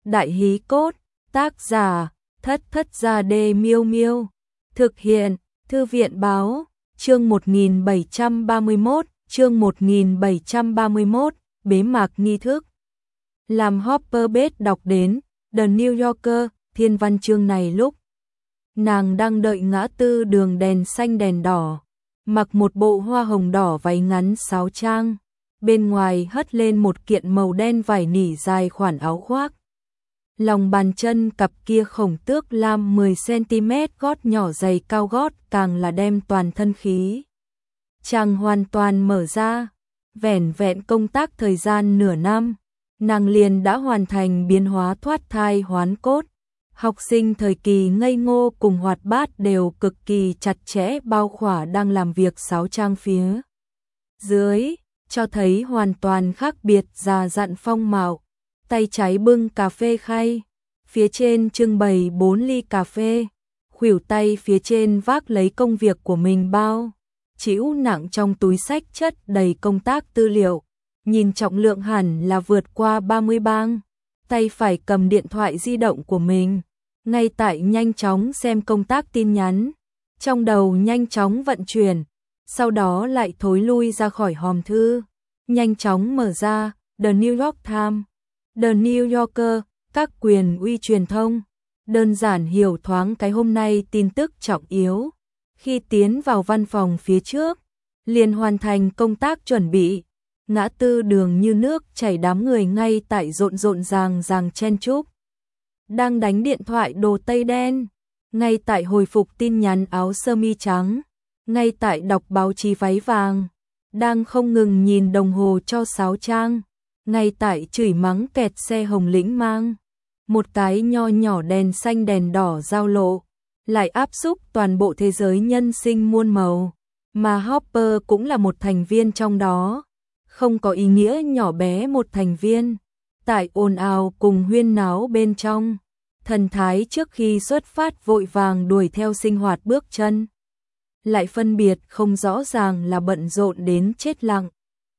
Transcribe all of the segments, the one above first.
Đại hí cốt, tác giả, Thất Thất Gia Đê Miêu Miêu. Thực hiện, Thư viện báo, chương 1731, bế mạc nghi thức. Làm Hopper Bết đọc đến The New Yorker, thiên văn chương này lúc nàng đang đợi ngã tư đường đèn xanh đèn đỏ, mặc một bộ hoa hồng đỏ váy ngắn sáo trang, bên ngoài hất lên một kiện màu đen vải nỉ dài khoản áo khoác. Lòng bàn chân cặp kia khổng tước lam 10cm gót nhỏ giày cao gót càng là đem toàn thân khí chàng hoàn toàn mở ra. Vẻn vẹn công tác thời gian nửa năm, nàng liền đã hoàn thành biến hóa thoát thai hoán cốt. Học sinh thời kỳ ngây ngô cùng hoạt bát đều cực kỳ chặt chẽ bao khỏa đang làm việc sáo trang phía dưới, cho thấy hoàn toàn khác biệt già dặn phong mạo. Tay trái bưng cà phê khay, phía trên trưng bày 4 ly cà phê, khuỷu tay phía trên vác lấy công việc của mình bao chĩu nặng trong túi xách chất đầy công tác tư liệu, nhìn trọng lượng hẳn là vượt qua 30 bang. Tay phải cầm điện thoại di động của mình, ngay tại nhanh chóng xem công tác tin nhắn, trong đầu nhanh chóng vận chuyển, sau đó lại thối lui ra khỏi hòm thư, nhanh chóng mở ra The New York Times, The New Yorker, các quyền uy truyền thông, đơn giản hiểu thoáng cái hôm nay tin tức trọng yếu. Khi tiến vào văn phòng phía trước, liền hoàn thành công tác chuẩn bị. Ngã tư đường như nước chảy, đám người ngay tại rộn rộn ràng ràng chen chúc, đang đánh điện thoại đồ tây đen, ngay tại hồi phục tin nhắn áo sơ mi trắng, ngay tại đọc báo chí váy vàng, đang không ngừng nhìn đồng hồ cho sáo trang, ngay tại chửi mắng kẹt xe Hồng Lĩnh mang một cái nho nhỏ đèn xanh đèn đỏ giao lộ, lại áp xúc toàn bộ thế giới nhân sinh muôn màu, mà Hopper cũng là một thành viên trong đó. Không có ý nghĩa nhỏ bé một thành viên, tại ồn ào cùng huyên náo bên trong, thần thái trước khi xuất phát vội vàng đuổi theo sinh hoạt bước chân, lại phân biệt không rõ ràng là bận rộn đến chết lặng,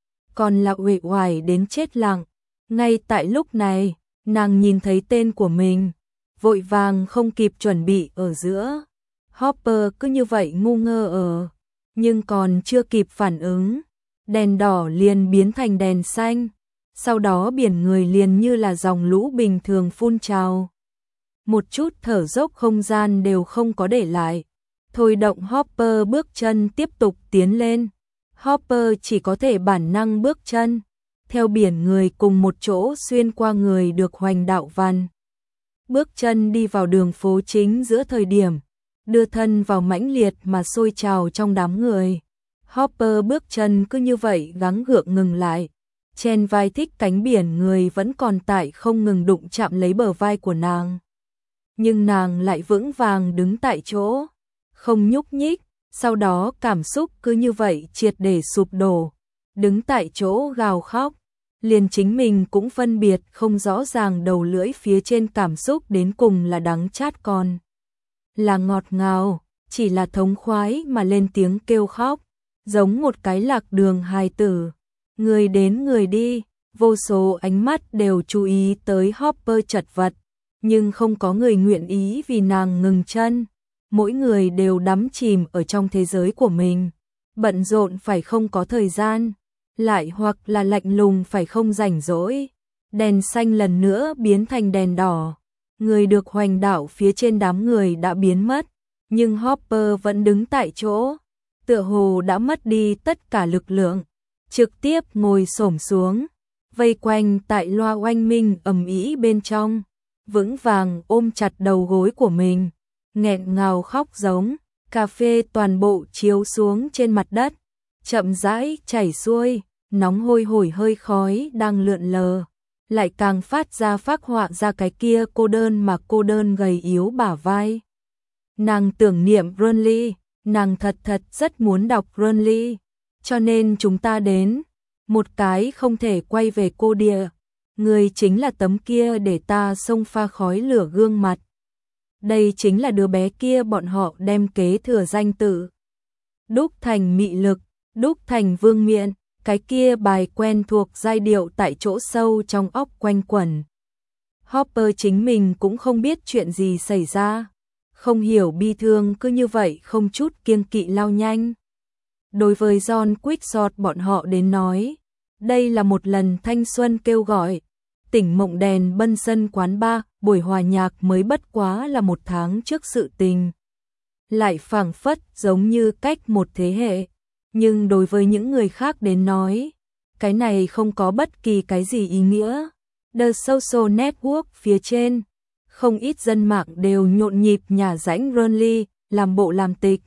còn là uể oải đến chết lặng. Ngay tại lúc này, nàng nhìn thấy tên của mình, vội vàng không kịp chuẩn bị ở giữa. Hopper cứ như vậy ngu ngơ nhưng còn chưa kịp phản ứng, đèn đỏ liền biến thành đèn xanh, sau đó biển người liền như là dòng lũ bình thường phun trào. Một chút thở dốc không gian đều không có để lại, thôi động Hopper bước chân tiếp tục tiến lên. Hopper chỉ có thể bản năng bước chân, theo biển người cùng một chỗ xuyên qua người được hoành đạo văn. Bước chân đi vào đường phố chính giữa thời điểm, đưa thân vào mãnh liệt mà sôi trào trong đám người. Hopper bước chân cứ như vậy gắng gượng ngừng lại, trên vai thích cánh biển người vẫn còn tại không ngừng đụng chạm lấy bờ vai của nàng. Nhưng nàng lại vững vàng đứng tại chỗ, không nhúc nhích, sau đó cảm xúc cứ như vậy triệt để sụp đổ, đứng tại chỗ gào khóc, liền chính mình cũng phân biệt không rõ ràng đầu lưỡi phía trên cảm xúc đến cùng là đắng chát còn là ngọt ngào, chỉ là thống khoái mà lên tiếng kêu khóc, giống một cái lạc đường hài tử. Người đến người đi, vô số ánh mắt đều chú ý tới Hopper chật vật, nhưng không có người nguyện ý vì nàng ngừng chân. Mỗi người đều đắm chìm ở trong thế giới của mình, bận rộn phải không có thời gian, lại hoặc là lạnh lùng phải không rảnh rỗi. Đèn xanh lần nữa biến thành đèn đỏ, người được hoành đạo phía trên đám người đã biến mất, nhưng Hopper vẫn đứng tại chỗ, tựa hồ đã mất đi tất cả lực lượng, trực tiếp ngồi xổm xuống, vây quanh tại loa oanh minh ầm ĩ bên trong, vững vàng ôm chặt đầu gối của mình, nghẹn ngào khóc giống. Cà phê toàn bộ chiếu xuống trên mặt đất, chậm rãi chảy xuôi, nóng hôi hổi hơi khói đang lượn lờ, lại càng phát ra phác họa ra cái kia cô đơn gầy yếu bả vai. Nàng tưởng niệm Runley, nàng thật rất muốn đọc Runley, cho nên chúng ta đến, một cái không thể quay về cô địa, người chính là tấm kia để ta xông pha khói lửa gương mặt. Đây chính là đứa bé kia bọn họ đem kế thừa danh tự, đúc thành mị lực, đúc thành vương miện, cái kia bài quen thuộc giai điệu tại chỗ sâu trong óc quanh quẩn. Hopper chính mình cũng không biết chuyện gì xảy ra, không hiểu bi thương cứ như vậy không chút kiêng kỵ lao nhanh. Đối với John Quickshot bọn họ đến nói, đây là một lần thanh xuân kêu gọi, tỉnh mộng đèn bân sân quán bar, buổi hòa nhạc mới bất quá là 1 tháng trước sự tình. Lại phảng phất giống như cách một thế hệ, nhưng đối với những người khác đến nói, cái này không có bất kỳ cái gì ý nghĩa. The Social Network phía trên, không ít dân mạng đều nhộn nhịp nhả rãnh Ronly, làm bộ làm tịch.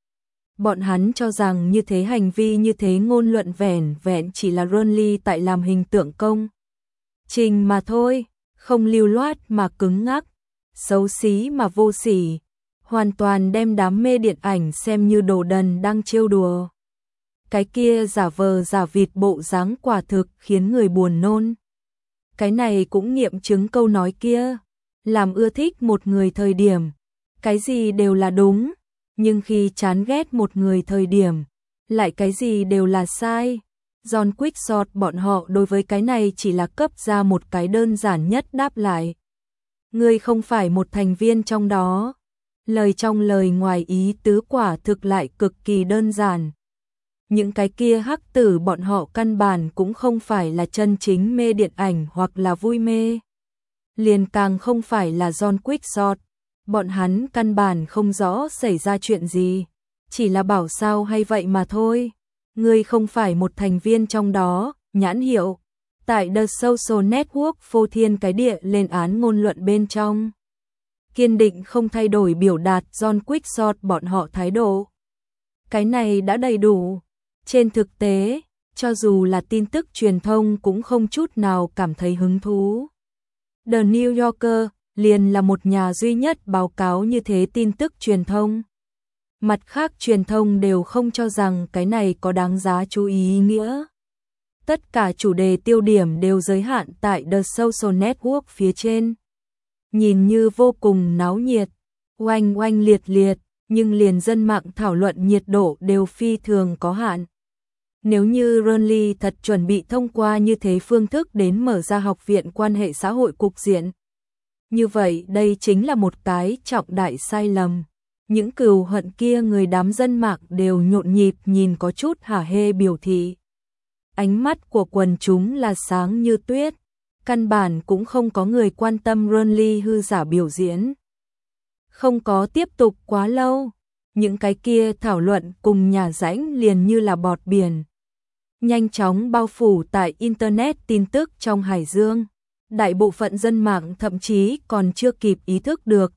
Bọn hắn cho rằng như thế hành vi như thế ngôn luận vẻn vẹn chỉ là Ronly tại làm hình tượng công trình mà thôi, không lưu loát mà cứng ngắc, xấu xí mà vô sỉ, hoàn toàn đem đám mê điện ảnh xem như đồ đần đang trêu đùa. Cái kia giả vờ giả vịt bộ dáng quả thực khiến người buồn nôn. Cái này cũng nghiệm chứng câu nói kia, làm ưa thích một người thời điểm, cái gì đều là đúng, nhưng khi chán ghét một người thời điểm, lại cái gì đều là sai. John Quickshot bọn họ đối với cái này chỉ là cấp ra một cái đơn giản nhất đáp lại. Ngươi không phải một thành viên trong đó. Lời trong lời ngoài ý tứ quả thực lại cực kỳ đơn giản. Những cái kia hắc tử bọn họ căn bản cũng không phải là chân chính mê điện ảnh hoặc là vui mê. Liền càng không phải là John Quickshot. Bọn hắn căn bản không rõ xảy ra chuyện gì. Chỉ là bảo sao hay vậy mà thôi. Ngươi không phải một thành viên trong đó, nhãn hiệu. Tại The Social Network phô thiên cái địa lên án ngôn luận bên trong. Kiên định không thay đổi biểu đạt John Quickshot bọn họ thái độ. Cái này đã đầy đủ. Trên thực tế, cho dù là tin tức truyền thông cũng không chút nào cảm thấy hứng thú. The New Yorker liền là một nhà duy nhất báo cáo như thế tin tức truyền thông. Mặt khác truyền thông đều không cho rằng cái này có đáng giá chú ý nghĩa. Tất cả chủ đề tiêu điểm đều giới hạn tại The Social Network phía trên. Nhìn như vô cùng náo nhiệt, oanh oanh liệt liệt, nhưng liền dân mạng thảo luận nhiệt độ đều phi thường có hạn. Nếu như Ronly thật chuẩn bị thông qua như thế phương thức đến mở ra học viện quan hệ xã hội cục diện. Như vậy đây chính là một cái trọng đại sai lầm. Những cừu hận kia người đám dân mạng đều nhộn nhịp nhìn có chút hả hê biểu thị. Ánh mắt của quần chúng là sáng như tuyết. Căn bản cũng không có người quan tâm Ronly hư giả biểu diễn. Không có tiếp tục quá lâu. Những cái kia thảo luận cùng nhà rãnh liền như là bọt biển. Nhanh chóng bao phủ tại Internet tin tức trong Hải Dương. Đại bộ phận dân mạng thậm chí còn chưa kịp ý thức được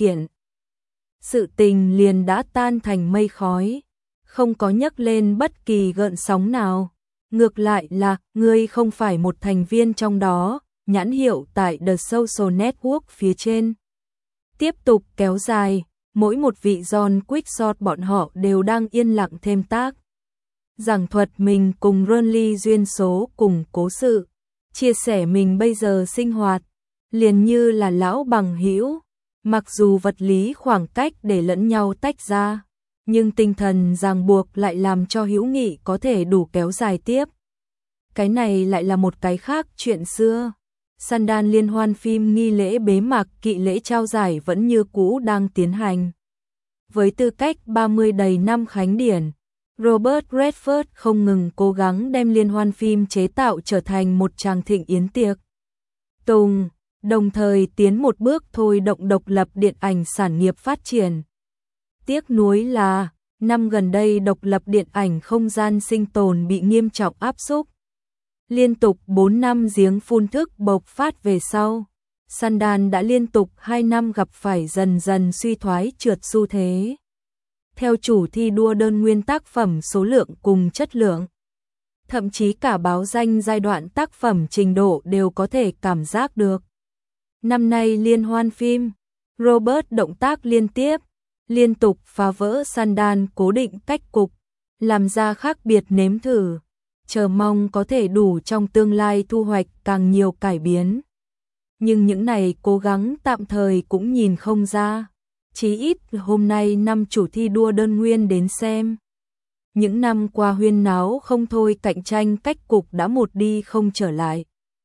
sự tình liền đã tan thành mây khói. Không có nhấc lên bất kỳ gợn sóng nào. Ngược lại là, ngươi không phải một thành viên trong đó, nhãn hiệu tại The Social Network phía trên. Tiếp tục kéo dài, mỗi một vị John Quickshot bọn họ đều đang yên lặng thêm tác. Giảng thuật mình cùng Ronly duyên số cùng cố sự, chia sẻ mình bây giờ sinh hoạt, liền như là lão bằng hữu, mặc dù vật lý khoảng cách để lẫn nhau tách ra. Nhưng tinh thần ràng buộc lại làm cho hữu nghị có thể đủ kéo dài tiếp. Cái này lại là một cái khác chuyện xưa. Sundance liên hoan phim nghi lễ bế mạc kỵ lễ trao giải vẫn như cũ đang tiến hành. Với tư cách 30 đầy năm khánh điển, Robert Redford không ngừng cố gắng đem liên hoan phim chế tạo trở thành một tràng thịnh yến tiệc tùng, đồng thời tiến một bước thôi động độc lập điện ảnh sản nghiệp phát triển. Tiếc nuối là, năm gần đây độc lập điện ảnh không gian sinh tồn bị nghiêm trọng áp xúc. Liên tục 4 năm giếng phun thức bộc phát về sau, Sundance đã liên tục 2 năm gặp phải dần dần suy thoái trượt xu thế. Theo chủ thi đua đơn nguyên tác phẩm số lượng cùng chất lượng, thậm chí cả báo danh giai đoạn tác phẩm trình độ đều có thể cảm giác được. Năm nay liên hoan phim, Robert động tác liên tục phá vỡ Sundance cố định cách cục, làm ra khác biệt nếm thử, chờ mong có thể đủ trong tương lai thu hoạch càng nhiều cải biến. Nhưng những này cố gắng tạm thời cũng nhìn không ra, chí ít hôm nay năm chủ thi đua đơn nguyên đến xem. Những năm qua huyên náo không thôi cạnh tranh cách cục đã một đi không trở lại.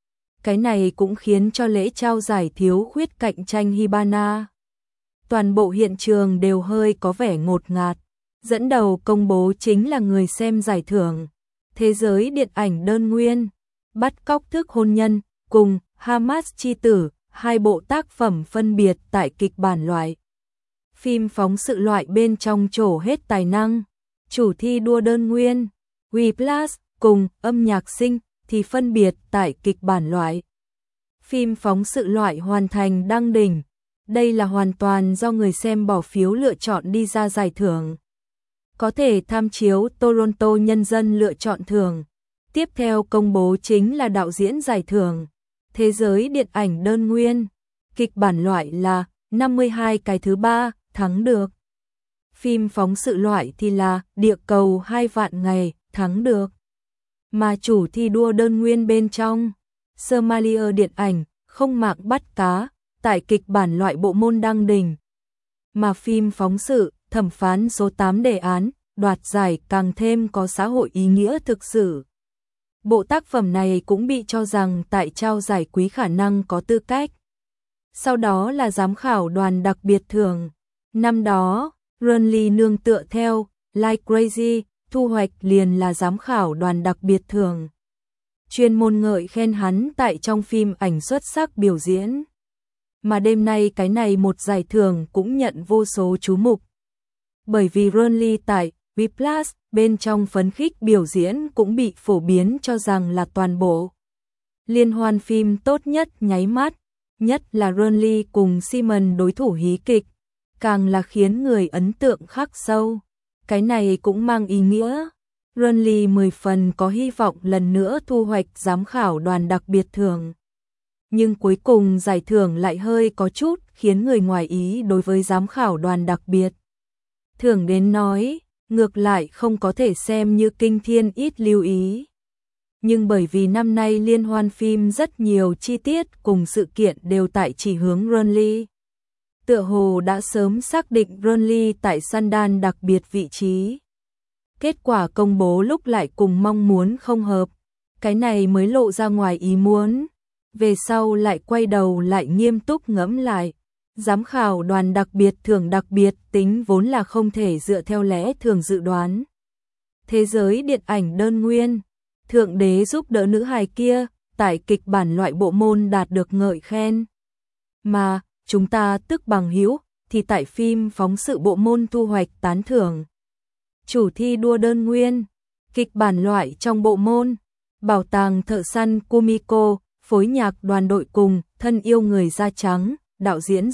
Cái này cũng khiến cho lễ trao giải thiếu khuyết cạnh tranh Hibana. Toàn bộ hiện trường đều hơi có vẻ ngột ngạt. Dẫn đầu công bố chính là người xem giải thưởng Thế giới điện ảnh đơn nguyên, Bắt cóc thức hôn nhân, cùng Hamas chi tử, hai bộ tác phẩm phân biệt tại kịch bản loại. Phim phóng sự loại bên trong trổ hết tài năng, chủ thi đua đơn nguyên, Whiplash cùng âm nhạc sinh thì phân biệt tại kịch bản loại. Phim phóng sự loại hoàn thành đăng đỉnh. Đây là hoàn toàn do người xem bỏ phiếu lựa chọn đi ra giải thưởng. Có thể tham chiếu Toronto nhân dân lựa chọn thưởng. Tiếp theo công bố chính là đạo diễn giải thưởng Thế giới điện ảnh đơn nguyên. Kịch bản loại là 52 cái thứ ba thắng được. Phim phóng sự loại thì là Địa cầu 2 vạn ngày thắng được. Mà chủ thi đua đơn nguyên bên trong Somalia điện ảnh Không mạng bắt cá tại kịch bản loại bộ môn đăng đỉnh. Mà phim phóng sự Thẩm phán số 8 đề án đoạt giải càng thêm có xã hội ý nghĩa thực sự. Bộ tác phẩm này cũng bị cho rằng tại trao giải quý khả năng có tư cách. Sau đó là giám khảo đoàn đặc biệt thưởng. Năm đó, Runley nương tựa theo Like Crazy, thu hoạch liền là giám khảo đoàn đặc biệt thưởng. Chuyên môn ngợi khen hắn tại trong phim ảnh xuất sắc biểu diễn. Mà đêm nay cái này một giải thưởng cũng nhận vô số chú mục. Bởi vì Runley tại Whiplash bên trong phấn khích biểu diễn cũng bị phổ biến cho rằng là toàn bộ liên hoan phim tốt nhất nháy mắt, nhất là Runley cùng Simon đối thủ hí kịch, càng là khiến người ấn tượng khắc sâu. Cái này cũng mang ý nghĩa Runley 10 phần có hy vọng lần nữa thu hoạch giám khảo đoàn đặc biệt thưởng. Nhưng cuối cùng giải thưởng lại hơi có chút khiến người ngoài ý đối với giám khảo đoàn đặc biệt. Thưởng đến nói, ngược lại không có thể xem như kinh thiên ít lưu ý. Nhưng bởi vì năm nay liên hoan phim rất nhiều chi tiết cùng sự kiện đều tại chỉ hướng Runley. Tựa hồ đã sớm xác định Runley tại Sundance đặc biệt vị trí. Kết quả công bố lúc lại cùng mong muốn không hợp. Cái này mới lộ ra ngoài ý muốn. Về sau lại quay đầu lại nghiêm túc ngẫm lại. Giám khảo đoàn đặc biệt thưởng đặc biệt tính vốn là không thể dựa theo lẽ thường dự đoán. Thế giới điện ảnh đơn nguyên, thượng đế giúp đỡ nữ hài kia, tại kịch bản loại bộ môn đạt được ngợi khen. Mà, chúng ta tức bằng hữu thì tại phim phóng sự bộ môn thu hoạch tán thưởng. Chủ thi đua đơn nguyên, kịch bản loại trong bộ môn, bảo tàng thợ săn Kumiko, phối nhạc đoàn đội cùng, thân yêu người da trắng. Đạo diễn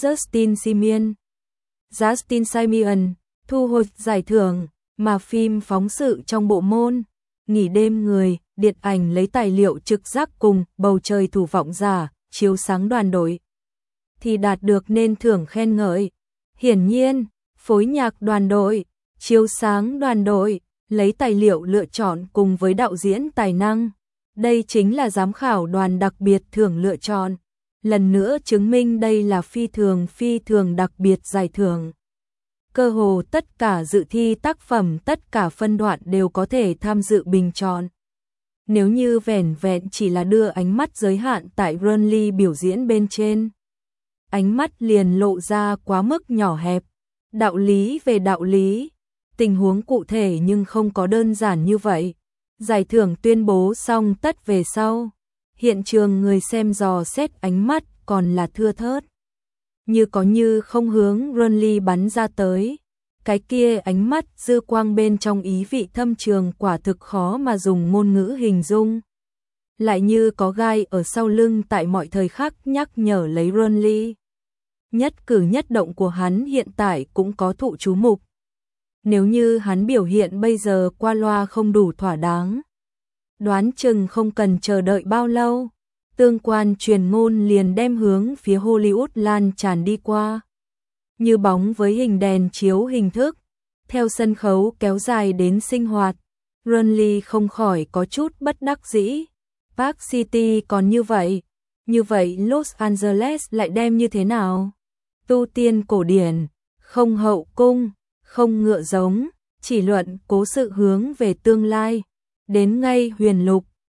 Justin Simon thu hồi giải thưởng, mà phim phóng sự trong bộ môn Nghỉ đêm người, điện ảnh lấy tài liệu trực giác cùng Bầu trời thủ vọng giả, chiếu sáng đoàn đội thì đạt được nên thưởng khen ngợi. Hiển nhiên, phối nhạc đoàn đội, chiếu sáng đoàn đội, lấy tài liệu lựa chọn cùng với đạo diễn tài năng. Đây chính là giám khảo đoàn đặc biệt thưởng lựa chọn. Lần nữa chứng minh đây là phi thường đặc biệt giải thưởng. Cơ hồ tất cả dự thi tác phẩm tất cả phân đoạn đều có thể tham dự bình chọn. Nếu như vẻn vẹn chỉ là đưa ánh mắt giới hạn tại Runley biểu diễn bên trên, ánh mắt liền lộ ra quá mức nhỏ hẹp. Đạo lý về đạo lý, tình huống cụ thể nhưng không có đơn giản như vậy. Giải thưởng tuyên bố xong tất về sau. Hiện trường người xem dò xét ánh mắt còn là thưa thớt. Như có như không hướng Runley bắn ra tới. Cái kia ánh mắt dư quang bên trong ý vị thâm trường quả thực khó mà dùng ngôn ngữ hình dung. Lại như có gai ở sau lưng tại mọi thời khắc nhắc nhở lấy Runley. Nhất cử nhất động của hắn hiện tại cũng có thụ chú mục. Nếu như hắn biểu hiện bây giờ qua loa không đủ thỏa đáng, đoán chừng không cần chờ đợi bao lâu, tương quan truyền ngôn liền đem hướng phía Hollywood lan tràn đi qua. Như bóng với hình đèn chiếu hình thức, theo sân khấu kéo dài đến sinh hoạt, Runley không khỏi có chút bất đắc dĩ. Park City còn như vậy Los Angeles lại đem như thế nào? Tu tiên cổ điển, không hậu cung, không ngựa giống, chỉ luận cố sự hướng về tương lai. Đến ngay huyền lục,